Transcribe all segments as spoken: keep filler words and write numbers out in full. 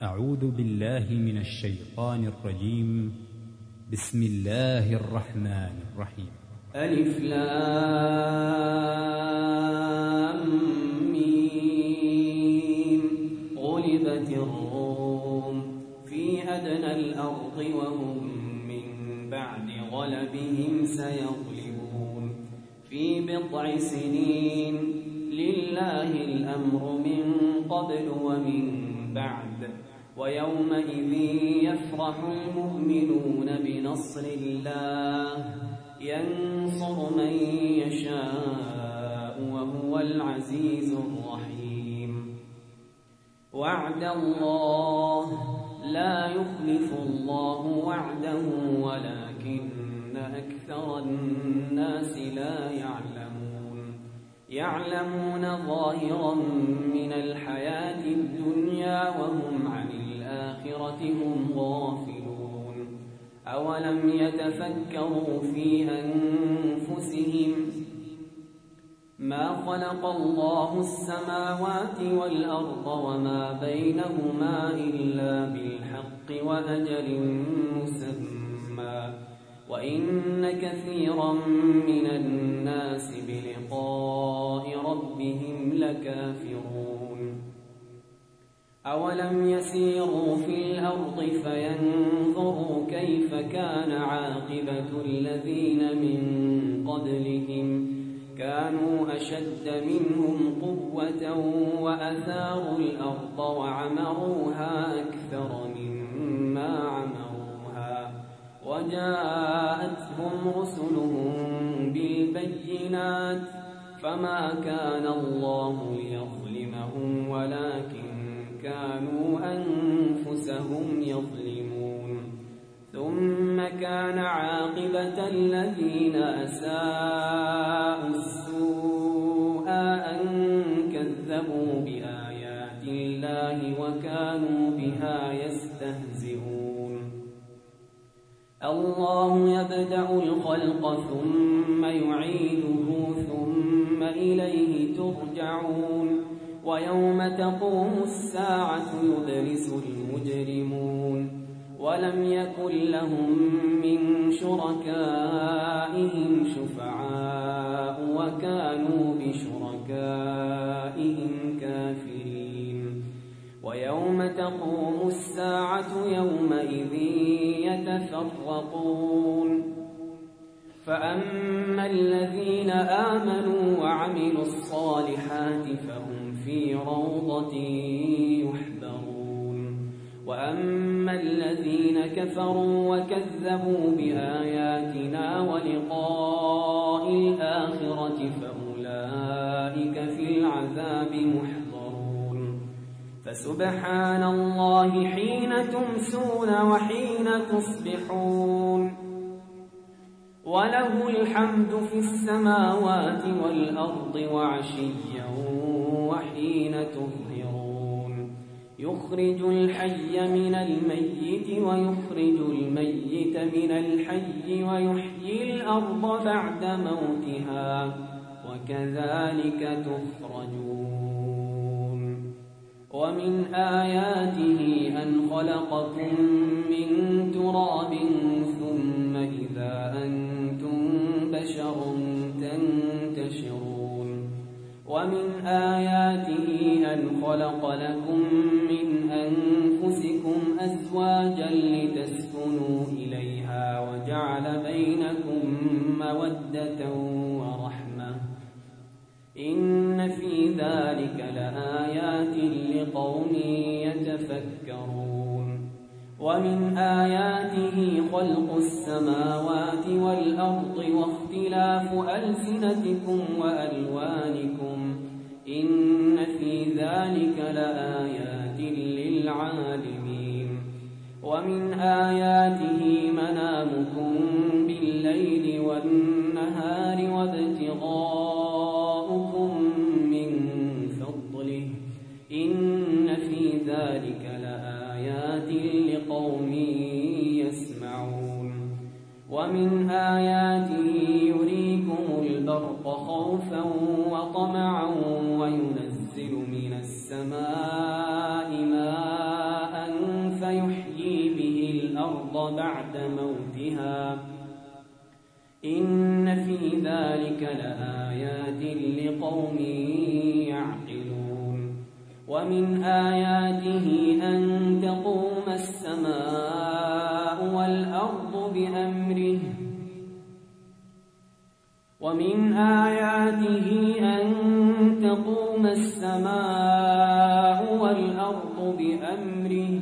أعوذ بالله من الشيطان الرجيم. بسم الله الرحمن الرحيم. ألف لام ميم. غلبت الروم في أدنى الأرض وهم من بعد غلبهم سيغلبون في بضع سنين. لله الأمر من قبل ومن بعد، ويومئذ يفرح المؤمنون بنصر الله ينصر من يشاء وهو العزيز الرحيم. وعد الله لا يخلف الله وعده ولكن أكثر الناس لا يعلمون. يعلمون ظاهرا من الحياة الدنيا وهم عن الآخرة هم غافلون. أولم يتفكروا في أنفسهم ما خلق الله السماوات والأرض وما بينهما إلا بالحق وأجل مسمى، وإن كثيرا من الناس بلقاء ربهم لكافرون. أولم يسيروا في الأرض فينظروا كيف كان عاقبة الذين من قبلهم كانوا أشد منهم قوة وأثاروا الأرض وعمروها أكثر مما عمروها، وجاءتهم رسلهم بالبينات فما كان الله ليظلمهم ولكن كانوا أنفسهم يظلمون. ثم كان عاقبة الذين أساءوا السوء أن كذبوا بآيات الله وكانوا بها يستهزئون. الله يبدأ الخلق ثم يعيده ثم إليه ترجعون. ويوم تقوم الساعة يبلس المجرمون ولم يكن لهم من شركائهم شفعاء وكانوا بشركائهم كافرين. ويوم تقوم الساعة يومئذ يتفرقون، فأما الذين آمنوا وعملوا الصالحات فهم في روضة يحبرون، وأما الذين كفروا وكذبوا بآياتنا ولقاء الآخرة فأولئك في العذاب محضرون. فسبحان الله حين تمسون وحين تصبحون، وله الحمد في السماوات والأرض وعشيا وحين تظهرون. يخرج الحي من الميت ويخرج الميت من الحي ويحيي الأرض بعد موتها وكذلك تخرجون. ومن آياته أن خلقكم من تراب ثم إذا أنتم بشر تنتشرون. ومن آياته أن خلق لكم من أنفسكم أزواجا لتسكنوا إليها وجعل بينكم مودة ورحمة، إن في ذلك لآيات لقوم يتفكرون. ومن آياته خلق السماوات والأرض واختلاف ألسنتكم وألوانكم، إن في ذلك لآيات للعالمين. ومن آياته منامكم بالليل والنهار وابتغاؤكم من فضله، إن في ذلك لآيات لقوم يسمعون. ومن آياته يريكم البرق خوفا وطمعا وينزل من السماء ماء الأرض بعد موتها إن في ذلك لآيات لقوم يعقلون ومن آياته أن تقوم السماء والأرض بأمره ومن آياته أن تقوم السماء والأرض بأمره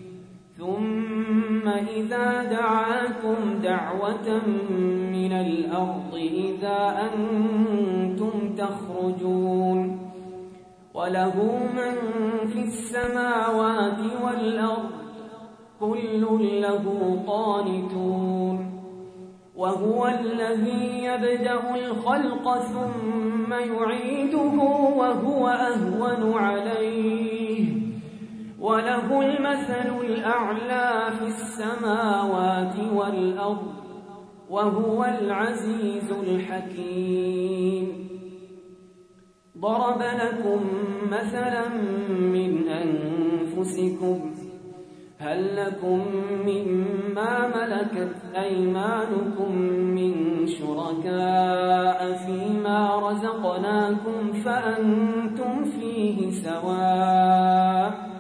ثم إذا دعاكم دعوة من الأرض إذا أنتم تخرجون وله من في السماوات والأرض كل له قانتون وهو الذي يبدأ الخلق ثم يعيده وهو أهون عليه وله المثل الأعلى في السماوات والأرض وهو العزيز الحكيم ضرب لكم مثلا من أنفسكم هل لكم مما ملكت أيمانكم من شركاء فيما رزقناكم فأنتم فيه سواء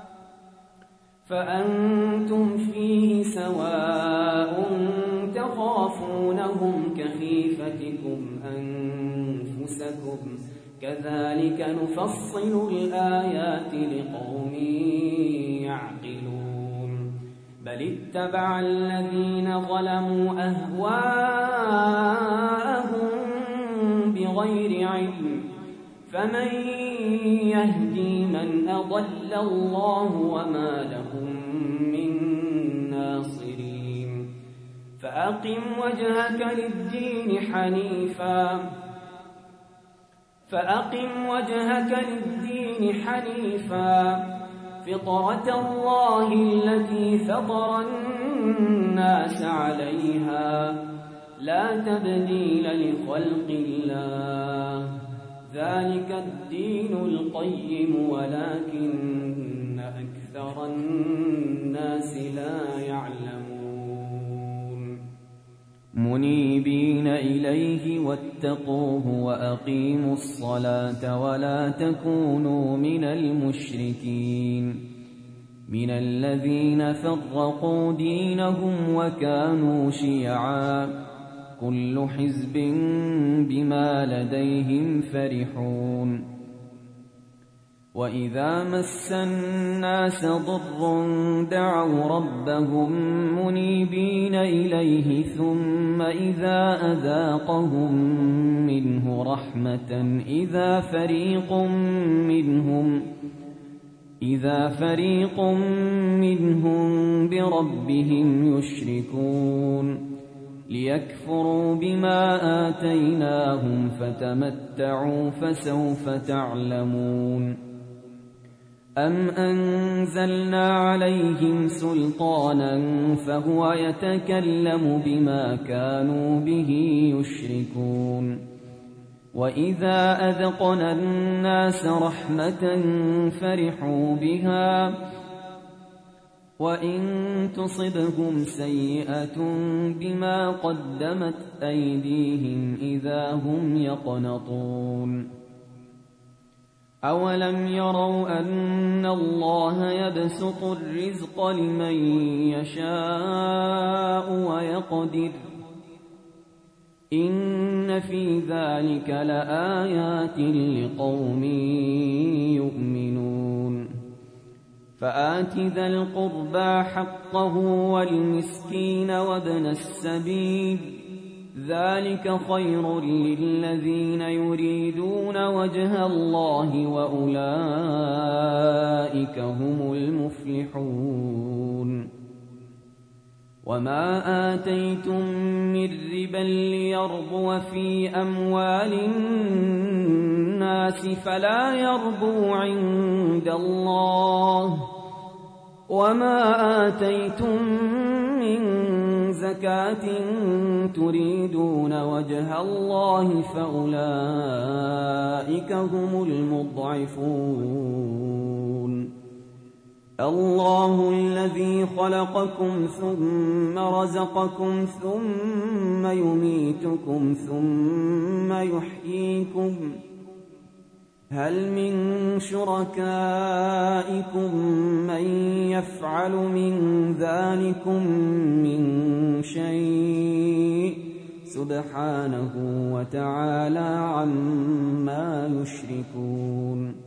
فأنتم فيه سواء تخافونهم كخيفتكم أنفسكم كذلك نفصل الآيات لقوم يعقلون بل اتبع الذين ظلموا أهواءهم بغير علم فمن يهدي من أضل الله وما لهم من ناصرين فأقم وجهك للدين حنيفا فأقم وجهك للدين حنيفا فطرة الله التي فطر الناس عليها لا تبديل لخلق الله ذلك الدين القيم ولكن أكثر الناس لا يعلمون منيبين إليه واتقوه وأقيموا الصلاة ولا تكونوا من المشركين من الذين فرقوا دينهم وكانوا شيعا كل حزب بما لديهم فرحون وإذا مس الناس ضر دعوا ربهم منيبين إليه ثم إذا أذاقهم منه رحمة إذا فريق منهم إذا فريق منهم بربهم يشركون ليكفروا بما آتيناهم فتمتعوا فسوف تعلمون أم أنزلنا عليهم سلطانا فهو يتكلم بما كانوا به يشركون وإذا أذقنا الناس رحمة فرحوا بها وإن تصبهم سيئة بما قدمت أيديهم إذا هم يقنطون أولم يروا أن الله يبسط الرزق لمن يشاء ويقدر إن في ذلك لآيات لقوم يؤمنون فآت ذا القربى حقه والمسكين وابن السبيل ذلك خير للذين يريدون وجه الله وأولئك هم المفلحون وما آتيتم من ربا ليربو في أموال الناس فلا يربو عند الله وما آتيتم من زكاة تريدون وجه الله فأولئك هم المضعفون الله الذي خلقكم ثم رزقكم ثم يميتكم ثم يحييكم هل من شركائكم من يفعل من ذلكم من شيء سبحانه وتعالى عما يشركون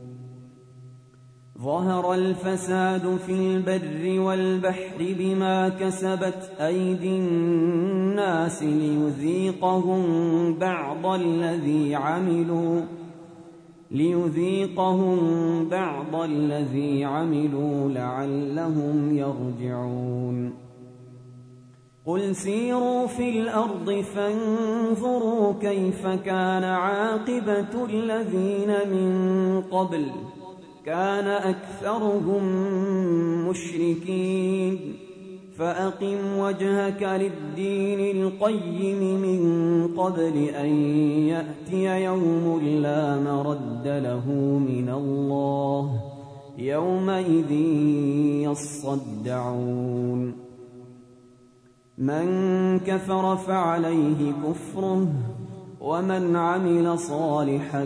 ظهر الفساد في البر والبحر بما كسبت أيدي الناس ليذيقهم بعض الذي عملوا ليذيقهم بعض الذي عملوا لعلهم يرجعون قل سيروا في الأرض فانظروا كيف كان عاقبة الذين من قبل كان أكثرهم مشركين فأقم وجهك للدين القيم من قبل أن يأتي يوم لا مرد له من الله يومئذ يصدعون من كفر فعليه كفره ومن عمل صالحا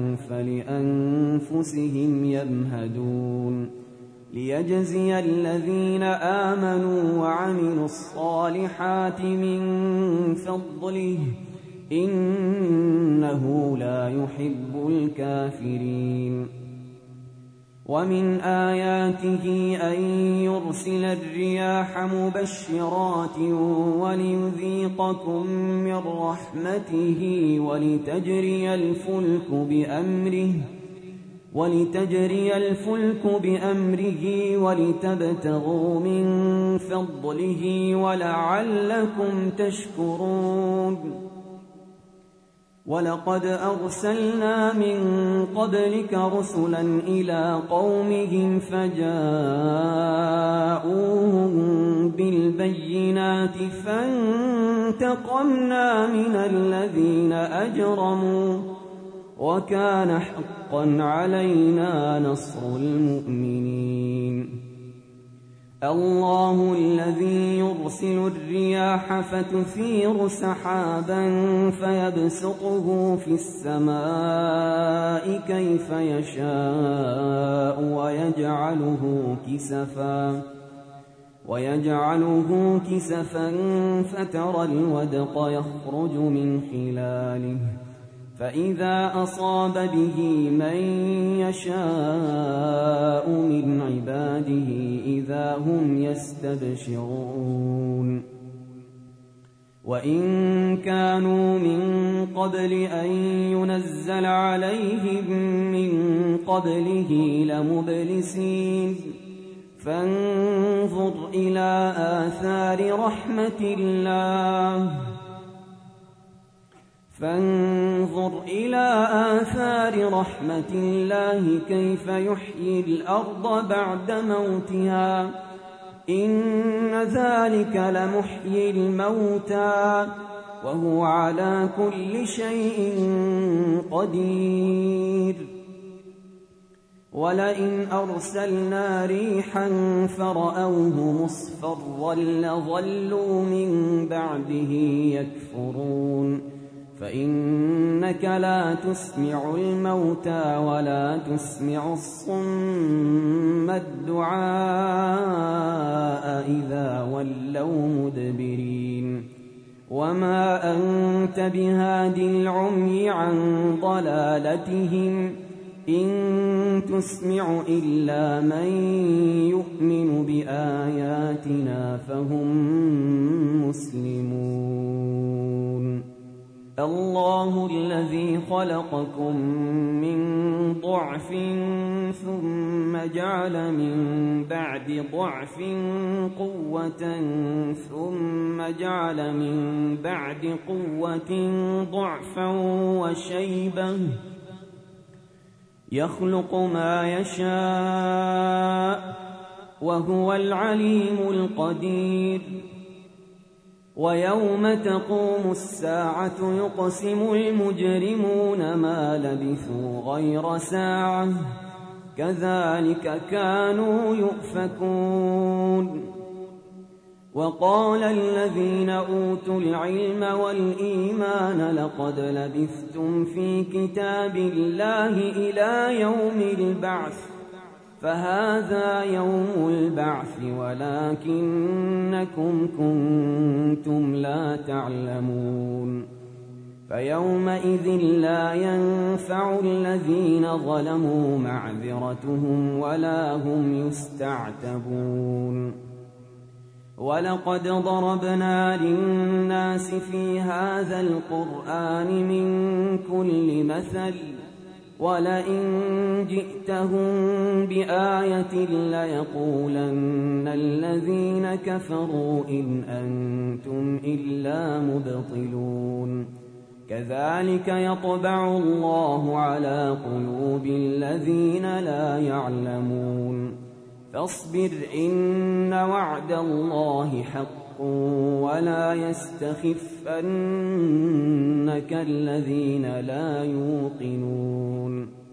فلأنفسهم يمهدون ليجزي الذين آمنوا وعملوا الصالحات من فضله إنه لا يحب الكافرين ومن آياته أن يرسل الرياح مبشرات وليذيقكم من رحمته ولتجري الفلك بأمره ولتجري الفلك بأمره ولتبتغوا من فضله ولعلكم تشكرون ولقد أرسلنا من قبلك رسلا إلى قومهم فجاءوهم بالبينات فانتقمنا من الذين أجرموا وكان حقا علينا نصر المؤمنين الله الذي يرسل الرياح فتثير سحابا فيبسطه في السماء كيف يشاء ويجعله كسفا ويجعله كسفا فترى الودق يخرج من خلاله فإذا أصاب به من يشاء من عباده إذا هم يستبشرون وإن كانوا من قبل أن ينزل عليهم من قبله لمبلسين فانظر إلى آثار رحمة الله فانظر إلى آثار رحمة الله كيف يحيي الأرض بعد موتها إن ذلك لمحيي الموتى وهو على كل شيء قدير ولئن أرسلنا ريحا فرأوه مصفرا لظلوا من بعده يكفرون فإنك لا تسمع الموتى ولا تسمع الصم الدعاء إذا ولوا مدبرين وما أنت بهاد العمي عن ضلالتهم إن تسمع إلا من يؤمن بآياتنا فهم مسلمون الله الذي خلقكم من ضعف ثم جعل من بعد ضعف قوة ثم جعل من بعد قوة ضعفا وشيبة يخلق ما يشاء وهو العليم القدير ويوم تقوم الساعة يقسم المجرمون ما لبثوا غير ساعة كذلك كانوا يؤفكون. وقال الذين أوتوا العلم والإيمان لقد لبثتم في كتاب الله إلى يوم البعث فهذا يوم البعث ولكنكم كنتم لا تعلمون. فيومئذ لا ينفع الذين ظلموا معذرتهم ولا هم يستعتبون. ولقد ضربنا للناس في هذا القرآن من كل مثل ولئن جئتهم بآية ليقولن الذين كفروا إن أنتم إلا مبطلون. كذلك يطبع الله على قلوب الذين لا يعلمون. فاصبر إن وعد الله حق ولا يستخفنك الذين لا يوقنون.